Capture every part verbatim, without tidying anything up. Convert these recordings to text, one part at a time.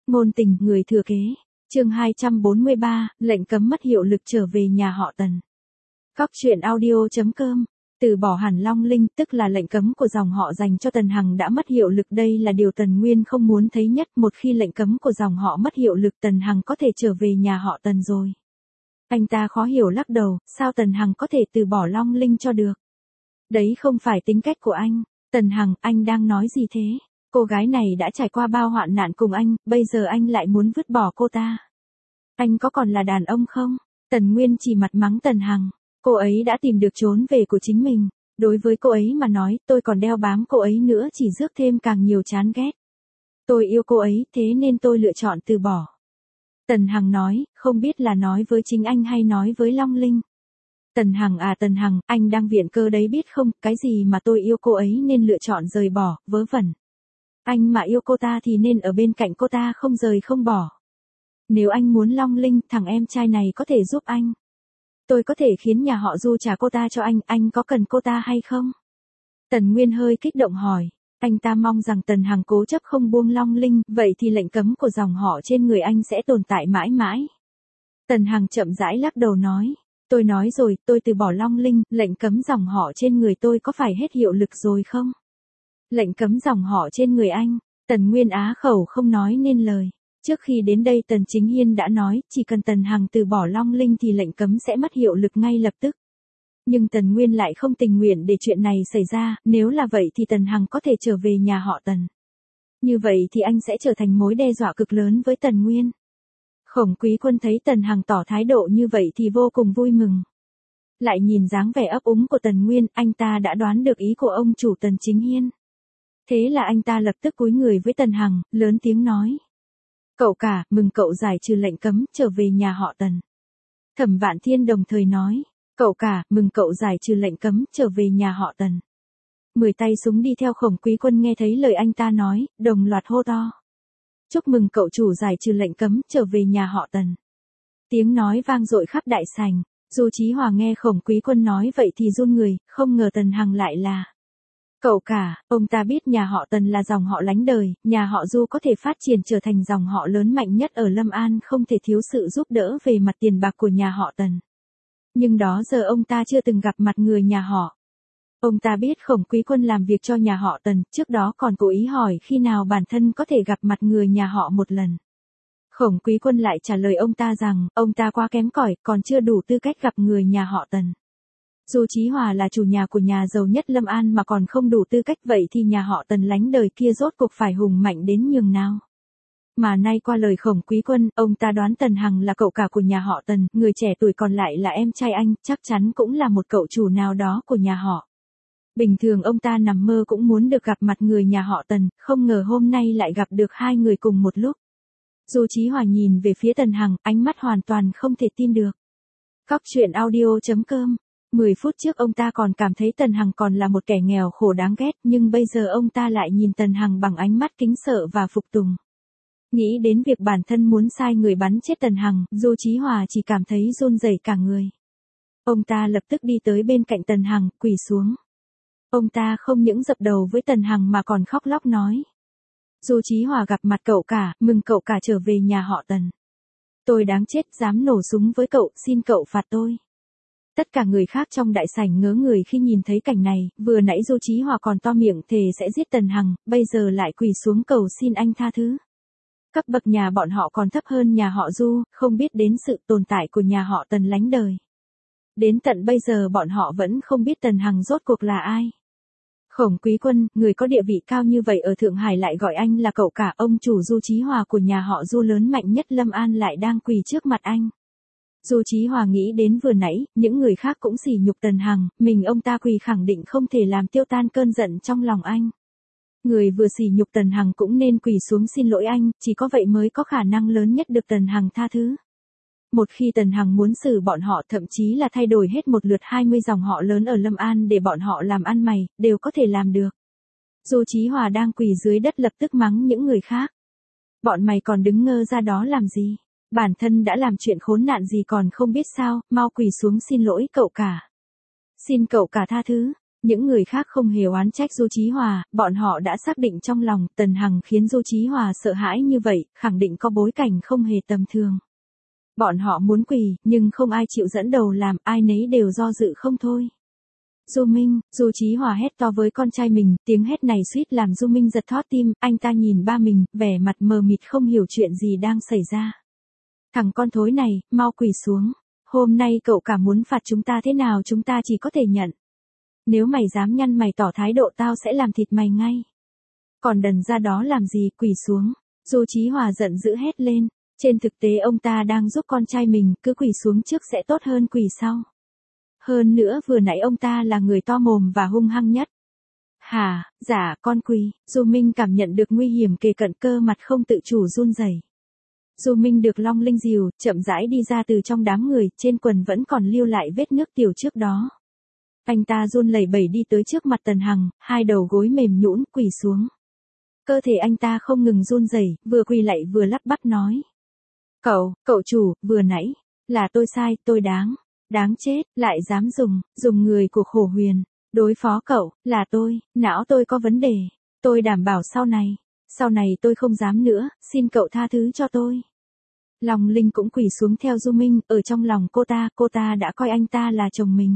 Ngôn tình, người thừa kế. Chương hai trăm bốn mươi ba, lệnh cấm mất hiệu lực trở về nhà họ Tần. Cóc truyện audio chấm com. Từ bỏ hẳn Long Linh, tức là lệnh cấm của dòng họ dành cho Tần Hằng đã mất hiệu lực, đây là điều Tần Nguyên không muốn thấy nhất, một khi lệnh cấm của dòng họ mất hiệu lực Tần Hằng có thể trở về nhà họ Tần rồi. Anh ta khó hiểu lắc đầu, sao Tần Hằng có thể từ bỏ Long Linh cho được? Đấy không phải tính cách của anh. Tần Hằng, anh đang nói gì thế? Cô gái này đã trải qua bao hoạn nạn cùng anh, bây giờ anh lại muốn vứt bỏ cô ta. Anh có còn là đàn ông không? Tần Nguyên chỉ mặt mắng Tần Hằng. Cô ấy đã tìm được trốn về của chính mình. Đối với cô ấy mà nói, tôi còn đeo bám cô ấy nữa chỉ rước thêm càng nhiều chán ghét. Tôi yêu cô ấy, thế nên tôi lựa chọn từ bỏ. Tần Hằng nói, không biết là nói với chính anh hay nói với Long Linh. Tần Hằng à Tần Hằng, anh đang viện cơ đấy biết không, cái gì mà tôi yêu cô ấy nên lựa chọn rời bỏ, vớ vẩn. Anh mà yêu cô ta thì nên ở bên cạnh cô ta không rời không bỏ. Nếu anh muốn Long Linh, thằng em trai này có thể giúp anh. Tôi có thể khiến nhà họ Du trả cô ta cho anh, anh có cần cô ta hay không? Tần Nguyên hơi kích động hỏi. Anh ta mong rằng Tần Hằng cố chấp không buông Long Linh, vậy thì lệnh cấm của dòng họ trên người anh sẽ tồn tại mãi mãi. Tần Hằng chậm rãi lắc đầu nói. Tôi nói rồi, tôi từ bỏ Long Linh, lệnh cấm dòng họ trên người tôi có phải hết hiệu lực rồi không? Lệnh cấm dòng họ trên người anh. Tần Nguyên á khẩu không nói nên lời. Trước khi đến đây Tần Chính Hiên đã nói, chỉ cần Tần Hằng từ bỏ Long Linh thì lệnh cấm sẽ mất hiệu lực ngay lập tức. Nhưng Tần Nguyên lại không tình nguyện để chuyện này xảy ra, nếu là vậy thì Tần Hằng có thể trở về nhà họ Tần. Như vậy thì anh sẽ trở thành mối đe dọa cực lớn với Tần Nguyên. Khổng Quý Quân thấy Tần Hằng tỏ thái độ như vậy thì vô cùng vui mừng. Lại nhìn dáng vẻ ấp úng của Tần Nguyên, anh ta đã đoán được ý của ông chủ Tần Chính Hiên. Thế là anh ta lập tức cúi người với Tần Hằng, lớn tiếng nói. Cậu cả, mừng cậu giải trừ lệnh cấm, trở về nhà họ Tần. Thẩm Vạn Thiên đồng thời nói. Cậu cả, mừng cậu giải trừ lệnh cấm, trở về nhà họ Tần. Mười tay súng đi theo Khổng Quý Quân nghe thấy lời anh ta nói, đồng loạt hô to. Chúc mừng cậu chủ giải trừ lệnh cấm, trở về nhà họ Tần. Tiếng nói vang dội khắp đại sảnh. Du Chí Hòa nghe Khổng Quý Quân nói vậy thì run người, không ngờ Tần Hằng lại là. Cậu cả, ông ta biết nhà họ Tần là dòng họ lánh đời, nhà họ Du có thể phát triển trở thành dòng họ lớn mạnh nhất ở Lâm An, không thể thiếu sự giúp đỡ về mặt tiền bạc của nhà họ Tần. Nhưng đó giờ ông ta chưa từng gặp mặt người nhà họ. Ông ta biết Khổng Quý Quân làm việc cho nhà họ Tần, trước đó còn cố ý hỏi khi nào bản thân có thể gặp mặt người nhà họ một lần. Khổng Quý Quân lại trả lời ông ta rằng, ông ta quá kém cỏi, còn chưa đủ tư cách gặp người nhà họ Tần. Du Chí Hòa là chủ nhà của nhà giàu nhất Lâm An mà còn không đủ tư cách, vậy thì nhà họ Tần lánh đời kia rốt cuộc phải hùng mạnh đến nhường nào. Mà nay qua lời Khổng Quý Quân, ông ta đoán Tần Hằng là cậu cả của nhà họ Tần, người trẻ tuổi còn lại là em trai anh, chắc chắn cũng là một cậu chủ nào đó của nhà họ. Bình thường ông ta nằm mơ cũng muốn được gặp mặt người nhà họ Tần, không ngờ hôm nay lại gặp được hai người cùng một lúc. Du Chí Hòa nhìn về phía Tần Hằng, ánh mắt hoàn toàn không thể tin được. Cóc truyện audio chấm com. Mười phút trước ông ta còn cảm thấy Tần Hằng còn là một kẻ nghèo khổ đáng ghét, nhưng bây giờ ông ta lại nhìn Tần Hằng bằng ánh mắt kính sợ và phục tùng. Nghĩ đến việc bản thân muốn sai người bắn chết Tần Hằng, Du Chí Hòa chỉ cảm thấy run rẩy cả người. Ông ta lập tức đi tới bên cạnh Tần Hằng, quỳ xuống. Ông ta không những dập đầu với Tần Hằng mà còn khóc lóc nói. Du Chí Hòa gặp mặt cậu cả, mừng cậu cả trở về nhà họ Tần. Tôi đáng chết, dám nổ súng với cậu, xin cậu phạt tôi. Tất cả người khác trong đại sảnh ngớ người khi nhìn thấy cảnh này, vừa nãy Du Chí Hòa còn to miệng thề sẽ giết Tần Hằng, bây giờ lại quỳ xuống cầu xin anh tha thứ. Cấp bậc nhà bọn họ còn thấp hơn nhà họ Du, không biết đến sự tồn tại của nhà họ Tần lánh đời. Đến tận bây giờ bọn họ vẫn không biết Tần Hằng rốt cuộc là ai. Khổng Quý Quân, người có địa vị cao như vậy ở Thượng Hải lại gọi anh là cậu cả, ông chủ Du Chí Hòa của nhà họ Du lớn mạnh nhất Lâm An lại đang quỳ trước mặt anh. Du Chí Hòa nghĩ đến vừa nãy, những người khác cũng sỉ nhục Tần Hằng, mình ông ta quỳ khẳng định không thể làm tiêu tan cơn giận trong lòng anh. Người vừa sỉ nhục Tần Hằng cũng nên quỳ xuống xin lỗi anh, chỉ có vậy mới có khả năng lớn nhất được Tần Hằng tha thứ. Một khi Tần Hằng muốn xử bọn họ, thậm chí là thay đổi hết một lượt hai mươi dòng họ lớn ở Lâm An để bọn họ làm ăn mày, đều có thể làm được. Du Chí Hòa đang quỳ dưới đất lập tức mắng những người khác. Bọn mày còn đứng ngơ ra đó làm gì? Bản thân đã làm chuyện khốn nạn gì còn không biết sao, mau quỳ xuống xin lỗi cậu cả. Xin cậu cả tha thứ. Những người khác không hề oán trách Du Chí Hòa, bọn họ đã xác định trong lòng Tần Hằng khiến Du Chí Hòa sợ hãi như vậy, khẳng định có bối cảnh không hề tầm thường. Bọn họ muốn quỳ, nhưng không ai chịu dẫn đầu làm, ai nấy đều do dự không thôi. Du Minh, Du Chí Hòa hét to với con trai mình, tiếng hét này suýt làm Du Minh giật thót tim, anh ta nhìn ba mình, vẻ mặt mờ mịt không hiểu chuyện gì đang xảy ra. Thằng con thối này, mau quỳ xuống. Hôm nay cậu cả muốn phạt chúng ta thế nào chúng ta chỉ có thể nhận. Nếu mày dám nhăn mày tỏ thái độ tao sẽ làm thịt mày ngay. Còn đần ra đó làm gì, quỳ xuống. Du Chí Hòa giận dữ hét lên. Trên thực tế ông ta đang giúp con trai mình, cứ quỳ xuống trước sẽ tốt hơn quỳ sau. Hơn nữa vừa nãy ông ta là người to mồm và hung hăng nhất. Hả, dạ, con quỳ. Du Minh cảm nhận được nguy hiểm kề cận, cơ mặt không tự chủ run rẩy. Du Minh được Long Linh dìu, chậm rãi đi ra từ trong đám người, trên quần vẫn còn lưu lại vết nước tiểu trước đó. Anh ta run lẩy bẩy đi tới trước mặt Tần Hằng, hai đầu gối mềm nhũn quỳ xuống. Cơ thể anh ta không ngừng run rẩy, vừa quỳ lại vừa lắp bắp nói. Cậu, cậu chủ, vừa nãy, là tôi sai, tôi đáng, đáng chết, lại dám dùng, dùng người của Khổ Huyền, đối phó cậu, là tôi, não tôi có vấn đề, tôi đảm bảo sau này, sau này tôi không dám nữa, xin cậu tha thứ cho tôi. Long Linh cũng quỳ xuống theo Du Minh, ở trong lòng cô ta, cô ta đã coi anh ta là chồng mình.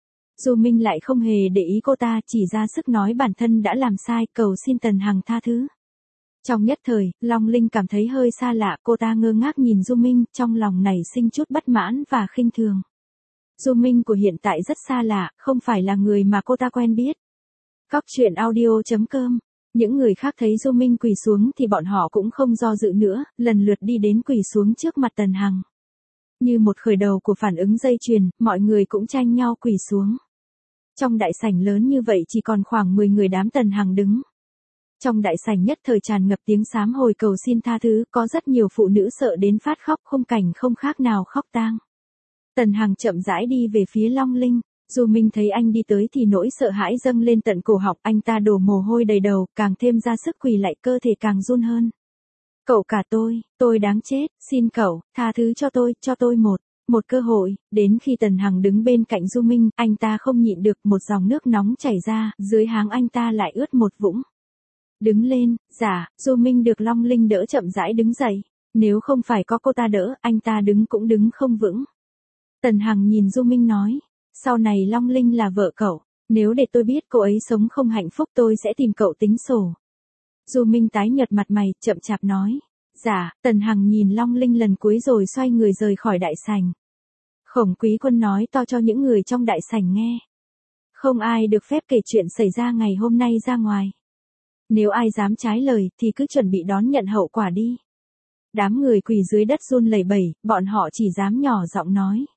Du Minh lại không hề để ý cô ta, chỉ ra sức nói bản thân đã làm sai, cầu xin Tần Hằng tha thứ. Trong nhất thời, Long Linh cảm thấy hơi xa lạ, cô ta ngơ ngác nhìn Du Minh, trong lòng nảy sinh chút bất mãn và khinh thường. Du Minh của hiện tại rất xa lạ, không phải là người mà cô ta quen biết. Cóc truyện audio chấm com. Những người khác thấy Du Minh quỳ xuống thì bọn họ cũng không do dự nữa, lần lượt đi đến quỳ xuống trước mặt Tần Hằng. Như một khởi đầu của phản ứng dây chuyền, mọi người cũng tranh nhau quỳ xuống. Trong đại sảnh lớn như vậy chỉ còn khoảng mười người, đám Tần Hằng đứng. Trong đại sảnh nhất thời tràn ngập tiếng sám hồi cầu xin tha thứ, có rất nhiều phụ nữ sợ đến phát khóc, khung cảnh không khác nào khóc tang. Tần Hằng chậm rãi đi về phía Long Linh. Du Minh thấy anh đi tới thì nỗi sợ hãi dâng lên tận cổ họng, anh ta đổ mồ hôi đầy đầu, càng thêm ra sức quỳ lại, cơ thể càng run hơn. Cậu cả tôi, tôi đáng chết, xin cậu, tha thứ cho tôi, cho tôi một, một cơ hội. Đến khi Tần Hằng đứng bên cạnh Du Minh, anh ta không nhịn được, một dòng nước nóng chảy ra, dưới háng anh ta lại ướt một vũng. Đứng lên, dạ, Du Minh được Long Linh đỡ chậm rãi đứng dậy. Nếu không phải có cô ta đỡ, anh ta đứng cũng đứng không vững. Tần Hằng nhìn Du Minh nói. Sau này Long Linh là vợ cậu, nếu để tôi biết cô ấy sống không hạnh phúc tôi sẽ tìm cậu tính sổ. Du Minh tái nhợt mặt mày, chậm chạp nói. Dạ, Tần Hằng nhìn Long Linh lần cuối rồi xoay người rời khỏi đại sảnh. Khổng Quý Quân nói to cho những người trong đại sảnh nghe. Không ai được phép kể chuyện xảy ra ngày hôm nay ra ngoài. Nếu ai dám trái lời thì cứ chuẩn bị đón nhận hậu quả đi. Đám người quỳ dưới đất run lẩy bẩy, bọn họ chỉ dám nhỏ giọng nói.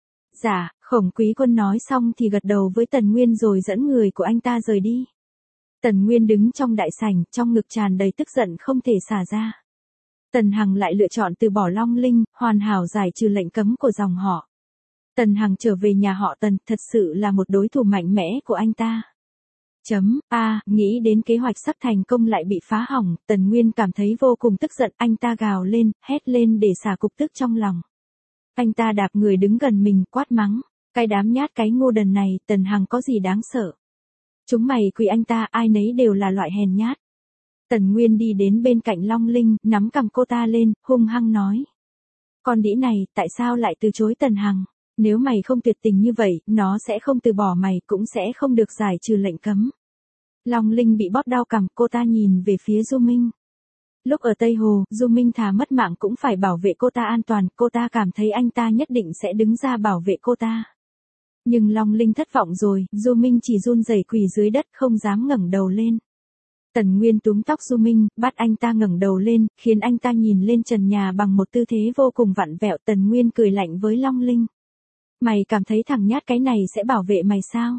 Dạ, Khổng Quý Quân nói xong thì gật đầu với Tần Nguyên rồi dẫn người của anh ta rời đi. Tần Nguyên đứng trong đại sảnh, trong ngực tràn đầy tức giận không thể xả ra. Tần Hằng lại lựa chọn từ bỏ Long Linh, hoàn hảo giải trừ lệnh cấm của dòng họ. Tần Hằng trở về nhà họ Tần, thật sự là một đối thủ mạnh mẽ của anh ta. Chấm, a, nghĩ đến kế hoạch sắp thành công lại bị phá hỏng, Tần Nguyên cảm thấy vô cùng tức giận, anh ta gào lên, hét lên để xả cục tức trong lòng. Anh ta đạp người đứng gần mình, quát mắng, cái đám nhát cái ngu đần này, Tần Hằng có gì đáng sợ. Chúng mày quỳ anh ta, ai nấy đều là loại hèn nhát. Tần Nguyên đi đến bên cạnh Long Linh, nắm cằm cô ta lên, hung hăng nói. Con đĩ này, tại sao lại từ chối Tần Hằng? Nếu mày không tuyệt tình như vậy, nó sẽ không từ bỏ mày, cũng sẽ không được giải trừ lệnh cấm. Long Linh bị bóp đau cằm, cô ta nhìn về phía Du Minh. Lúc ở Tây Hồ, Du Minh thà mất mạng cũng phải bảo vệ cô ta an toàn, cô ta cảm thấy anh ta nhất định sẽ đứng ra bảo vệ cô ta. Nhưng Long Linh thất vọng rồi, Du Minh chỉ run rẩy quỳ dưới đất không dám ngẩng đầu lên. Tần Nguyên túm tóc Du Minh, bắt anh ta ngẩng đầu lên, khiến anh ta nhìn lên trần nhà bằng một tư thế vô cùng vặn vẹo. Tần Nguyên cười lạnh với Long Linh. Mày cảm thấy thằng nhát cái này sẽ bảo vệ mày sao?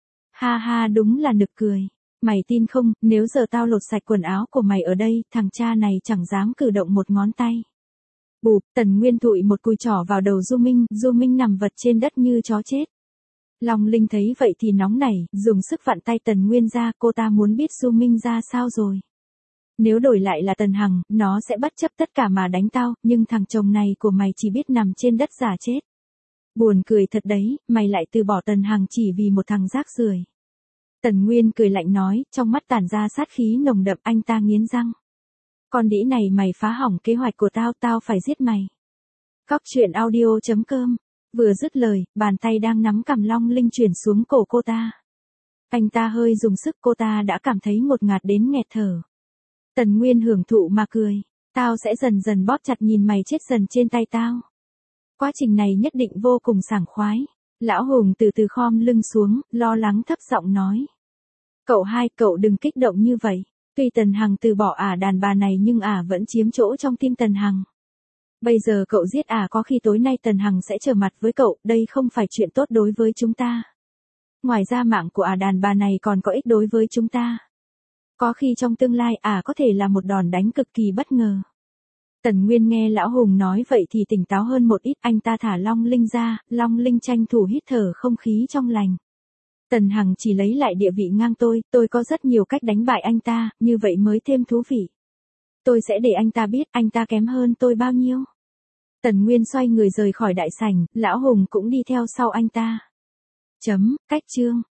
Ha ha, đúng là nực cười. Mày tin không, nếu giờ tao lột sạch quần áo của mày ở đây, thằng cha này chẳng dám cử động một ngón tay. Bụp, Tần Nguyên thụi một cùi trỏ vào đầu Du Minh, Du Minh nằm vật trên đất như chó chết. Long Linh thấy vậy thì nóng nảy, dùng sức vặn tay Tần Nguyên ra, cô ta muốn biết Du Minh ra sao rồi. Nếu đổi lại là Tần Hằng, nó sẽ bất chấp tất cả mà đánh tao, nhưng thằng chồng này của mày chỉ biết nằm trên đất giả chết. Buồn cười thật đấy, mày lại từ bỏ Tần Hằng chỉ vì một thằng rác rưởi. Tần Nguyên cười lạnh nói, trong mắt tản ra sát khí nồng đậm. Anh ta nghiến răng. Con đĩ này mày phá hỏng kế hoạch của tao, tao phải giết mày. Cóc truyện audio chấm com. Vừa dứt lời, bàn tay đang nắm cằm Long Linh chuyển xuống cổ cô ta. Anh ta hơi dùng sức, cô ta đã cảm thấy ngột ngạt đến nghẹt thở. Tần Nguyên hưởng thụ mà cười. Tao sẽ dần dần bóp chặt nhìn mày chết dần trên tay tao. Quá trình này nhất định vô cùng sảng khoái. Lão Hùng từ từ khom lưng xuống, lo lắng thấp giọng nói. Cậu hai, cậu đừng kích động như vậy. Tuy Tần Hằng từ bỏ ả đàn bà này nhưng ả vẫn chiếm chỗ trong tim Tần Hằng. Bây giờ cậu giết ả có khi tối nay Tần Hằng sẽ trở mặt với cậu, đây không phải chuyện tốt đối với chúng ta. Ngoài ra mạng của ả đàn bà này còn có ích đối với chúng ta. Có khi trong tương lai ả có thể là một đòn đánh cực kỳ bất ngờ. Tần Nguyên nghe Lão Hùng nói vậy thì tỉnh táo hơn một ít, anh ta thả Long Linh ra, Long Linh tranh thủ hít thở không khí trong lành. Tần Hằng chỉ lấy lại địa vị ngang tôi, tôi có rất nhiều cách đánh bại anh ta, như vậy mới thêm thú vị. Tôi sẽ để anh ta biết anh ta kém hơn tôi bao nhiêu. Tần Nguyên xoay người rời khỏi đại sảnh, Lão Hùng cũng đi theo sau anh ta. Chấm, cách chương.